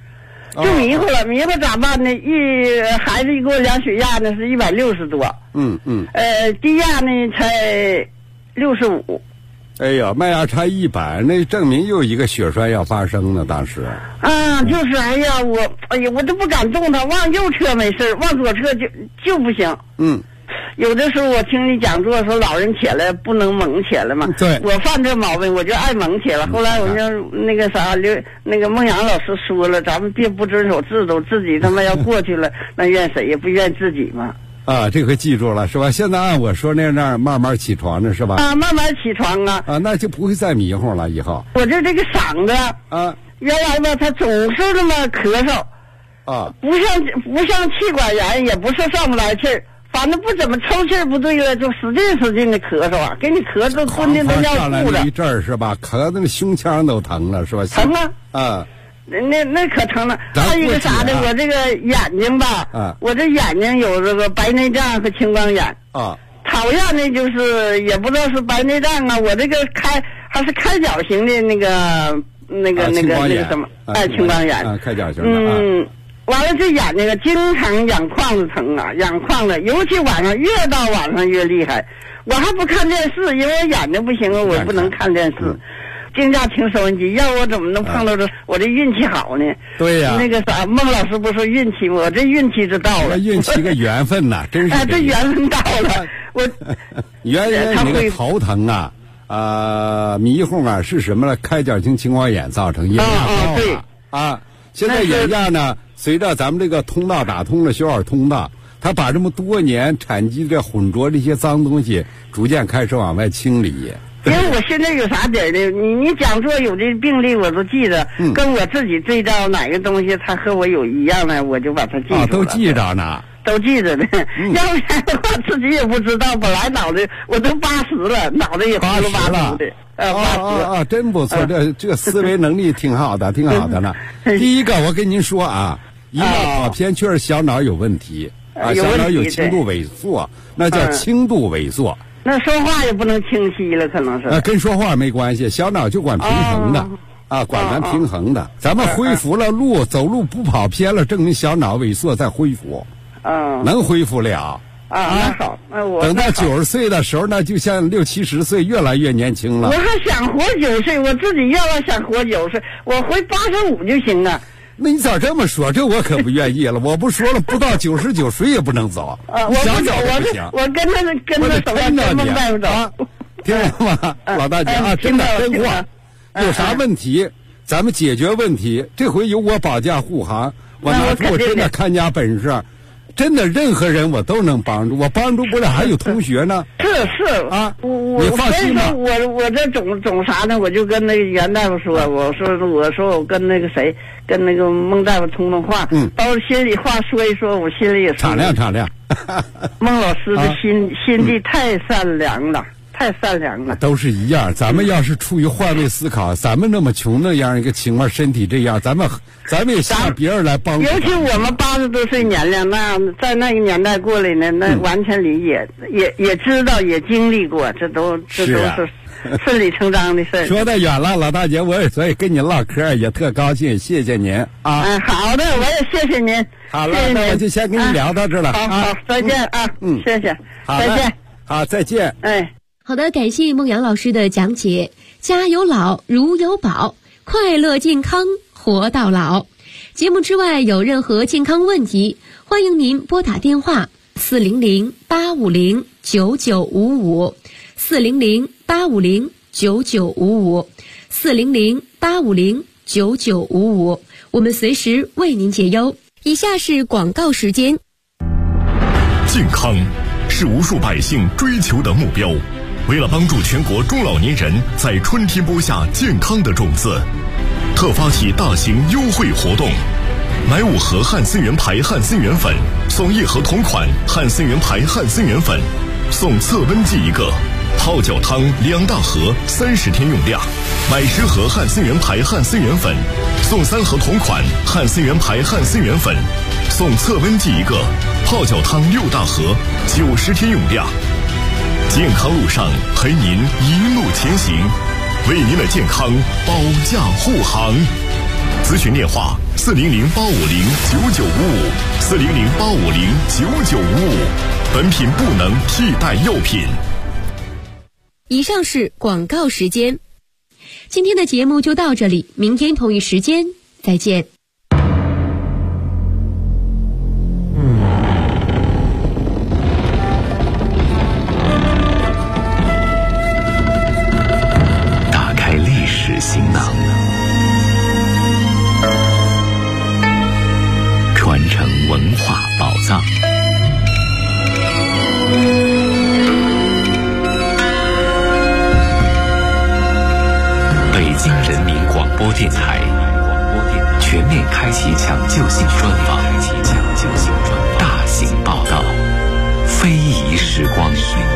[SPEAKER 1] 就迷糊了，迷糊咋办呢？孩子一给我量血压呢是160多，低压呢才65。
[SPEAKER 6] 哎呀，脉压差100，那证明又一个血栓要发生了。当时
[SPEAKER 1] 就是我都不敢动它，往右侧没事，往左侧就不行。有的时候我听你讲座说老人起来不能猛起来嘛，
[SPEAKER 6] 对，
[SPEAKER 1] 我犯这毛病，我就爱猛起来。后来我就那个孟阳老师说了，咱们别不遵守制度，自己他妈要过去了，那怨谁也不怨自己嘛。
[SPEAKER 6] 这回记住了是吧？现在按我说那样慢慢起床呢是吧？
[SPEAKER 1] 慢慢起床啊。
[SPEAKER 6] 那就不会再迷糊了以后。
[SPEAKER 1] 我这个嗓子原来吧，他总是那么咳嗽不像气管炎，也不是上不来气儿。反正不怎么抽气不对了，就使劲的咳嗽给你咳嗽吞的都要吐了。
[SPEAKER 6] 一阵儿是吧？咳那个胸腔都疼了是吧？
[SPEAKER 1] 疼啊！那可疼了。还有一个啥的，我这个眼睛吧，我这眼睛有这个白内障和青光眼讨厌的就是也不知道是白内障我这个还是开角型的那个什么青光眼
[SPEAKER 6] 开角型的
[SPEAKER 1] 完了，这眼睛经常眼眶子疼眼眶子，尤其晚上越到晚上越厉害。我还不看电视，因为我眼睛不行，我不能看电视。净家听收音机，要我怎么能碰到我这运气好呢？
[SPEAKER 6] 对呀，
[SPEAKER 1] 那个啥，孟老师不说运气，我这运气就到了。
[SPEAKER 6] 运气个缘分呐，真是。
[SPEAKER 1] 这缘分到了，我
[SPEAKER 6] 原来你那个头疼迷糊是什么呢？开角型青光眼造成眼压高现在眼压呢，随着咱们这个通道打通了血管通道，它把这么多年产积的混浊这些脏东西逐渐开始往外清理。
[SPEAKER 1] 因为我现在有啥底儿的，你讲座有的病例我都记着，跟我自己对照哪个东西它和我有一样的，我就把它记住了。
[SPEAKER 6] 都记着呢。
[SPEAKER 1] 都记着呢，要不然的话自己也不知道。本来脑袋我都80了，脑袋也糊里巴涂的。
[SPEAKER 6] 80真不错，这思维能力挺好的，挺好的呢。第一个，我跟您说一跑偏确实小脑有问题小脑有轻度萎缩，那叫轻度萎缩。
[SPEAKER 1] 那说话也不能清晰了，可能是。
[SPEAKER 6] 跟说话没关系，小脑就管平衡的管咱平衡的。咱们恢复了走路不跑偏了，证明小脑萎缩再恢复。能恢复了
[SPEAKER 1] 那好，
[SPEAKER 6] 等到90岁的时候呢，就像60、70岁，越来越年轻了。
[SPEAKER 1] 我还想活9岁，我自己要想活9岁，我活85就行啊。
[SPEAKER 6] 那你咋这么说？这我可不愿意了。我不说了，不到99岁也不能走。
[SPEAKER 1] 我不走，我跟着走到孟大夫走。
[SPEAKER 6] 听着吗，老大姐真的真话。有啥问题，咱们解决问题。这回有我保驾护航，我拿出我真的看家本事。真的，任何人我都能帮助，我帮助不了还有同学呢。
[SPEAKER 1] 是
[SPEAKER 6] 你放心吧。
[SPEAKER 1] 我这总啥呢？我就跟那个袁大夫说，我说我跟那个谁，跟那个孟大夫通话，把我心里话说一说，我心里也
[SPEAKER 6] 敞亮。
[SPEAKER 1] 孟老师的心地太善良了。太善良了，
[SPEAKER 6] 都是一样。咱们要是出于换位思考，咱们那么穷那样一个情况，身体这样，咱们也希望别人来帮助。
[SPEAKER 1] 尤其我们80多岁年龄，那在那个年代过来呢，那完全理解，也知道，也经历过，这都是顺理成章的事。
[SPEAKER 6] 说得远了，老大姐，所以跟你唠嗑也特高兴，谢谢您
[SPEAKER 1] 好的，我也谢谢您。
[SPEAKER 6] 好了，那我就先跟你聊到这了。
[SPEAKER 1] 好，再见谢谢，再见。
[SPEAKER 6] 好，再见。
[SPEAKER 5] 好的，感谢孟阳老师的讲解。家有老，如有宝，快乐健康活到老。节目之外有任何健康问题，欢迎您拨打电话400-850-9955 400-850-9955 400-850-9955，我们随时为您解忧。以下是广告时间。
[SPEAKER 3] 健康是无数百姓追求的目标。为了帮助全国中老年人在春天播下健康的种子，特发起大型优惠活动，买5盒汉森源牌汉森源粉，送1盒同款汉森源牌汉森源粉，送测温计1个，泡脚汤2大盒，30天用量。买10盒汉森源牌汉森源粉，送3盒同款汉森源牌汉森源粉，送测温计1个，泡脚汤6大盒，90天用量。健康路上陪您一路前行，为您的健康保驾护航。咨询电话 ，400-850-9955，400-850-9955，本品不能替代药品。
[SPEAKER 5] 以上是广告时间，今天的节目就到这里，明天同一时间再见。
[SPEAKER 2] 打开历史行囊，传承文化宝藏。北京人民广播电台全面开启抢救性专访，大型报道，非遗时光。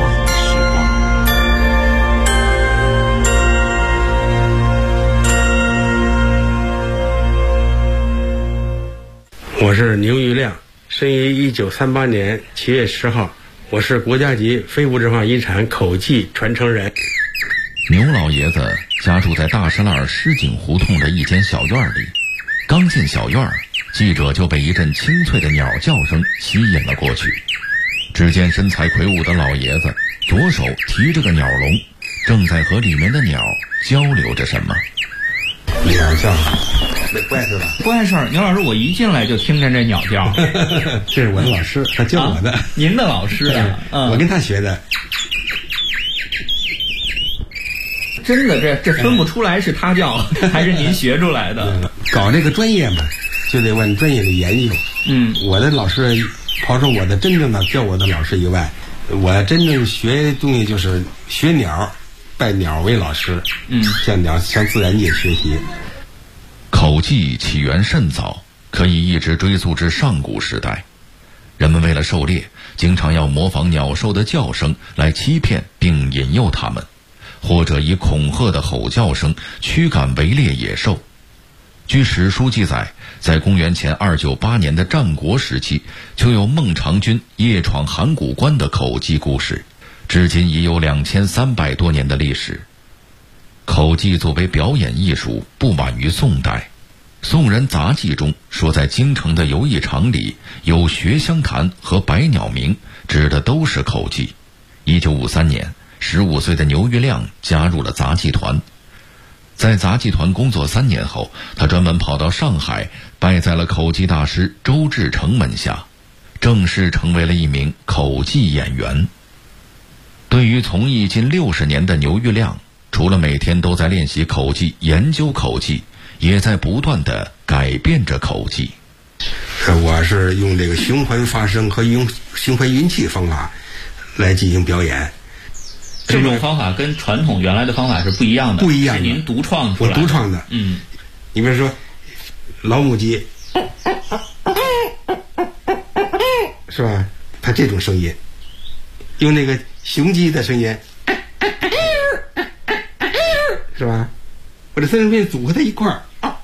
[SPEAKER 12] 我是牛玉亮，生于1938年7月10号，我是国家级非物质文化遗产口技传承人。
[SPEAKER 13] 牛老爷子家住在大栅栏石井胡同的一间小院里，刚进小院，记者就被一阵清脆的鸟叫声吸引了过去。只见身材魁梧的老爷子左手提着个鸟笼，正在和里面的鸟交流着什么。
[SPEAKER 12] 鸟叫，不碍事吧？
[SPEAKER 14] 不碍事儿。牛老师，我一进来就听见这鸟叫。
[SPEAKER 12] 这是我的老师，他教我的。
[SPEAKER 14] 您的老师啊？
[SPEAKER 12] 我跟他学的。
[SPEAKER 14] 真的，这分不出来是他教还是您学出来的。
[SPEAKER 12] 搞这个专业嘛，就得问专业的研究。我的老师，刨出我的真正的教我的老师以外，我真正学东西就是学鸟，拜鸟为老师。向自然界学习。
[SPEAKER 13] 口技起源甚早，可以一直追溯至上古时代。人们为了狩猎，经常要模仿鸟兽的叫声来欺骗并引诱它们，或者以恐吓的吼叫声驱赶围猎野兽。据史书记载，在公元前298年的战国时期，就有孟尝君夜闯函谷关的口技故事，至今已有2300多年的历史。口技作为表演艺术，不晚于宋代。宋人杂记中说，在京城的游艺场里有学香坛和百鸟鸣，指的都是口技。1953年，15岁的牛玉亮加入了杂技团。在杂技团工作3年后，他专门跑到上海，拜在了口技大师周志成门下，正式成为了一名口技演员。对于从艺近60年的牛玉亮，除了每天都在练习口技、研究口技，也在不断地改变着口技。
[SPEAKER 12] 我是用这个循环发声和用循环运气方法来进行表演。
[SPEAKER 14] 这种方法跟传统原来的方法是不一样的，
[SPEAKER 12] 不一样的，
[SPEAKER 14] 是您独创出来的。
[SPEAKER 12] 我独创的。你比如说老母鸡，是吧？它这种声音，用那个雄鸡的声音，是吧？我这3声音组合在一块儿，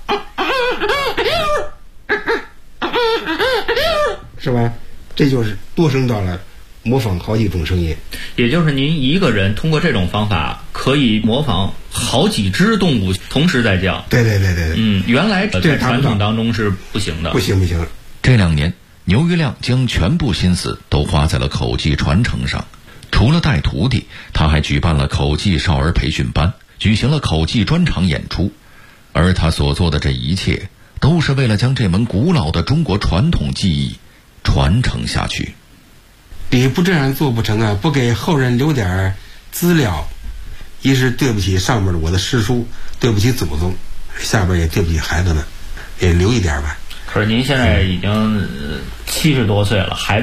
[SPEAKER 12] 是吧？这就是多声道了，模仿好几种声音。
[SPEAKER 14] 也就是您一个人通过这种方法可以模仿好几只动物同时在叫。
[SPEAKER 12] 对。
[SPEAKER 14] 原来在传统当中是不行的。
[SPEAKER 12] 不行。
[SPEAKER 13] 这2年，牛玉亮将全部心思都花在了口技传承上。除了带徒弟，他还举办了口技少儿培训班，举行了口技专场演出。而他所做的这一切，都是为了将这门古老的中国传统技艺传承下去。
[SPEAKER 12] 你不这样做不成啊！不给后人留点资料，一是对不起上面的我的师叔，对不起祖宗，下边也对不起孩子们，也留一点吧。
[SPEAKER 14] 可是您现在已经70多岁了，还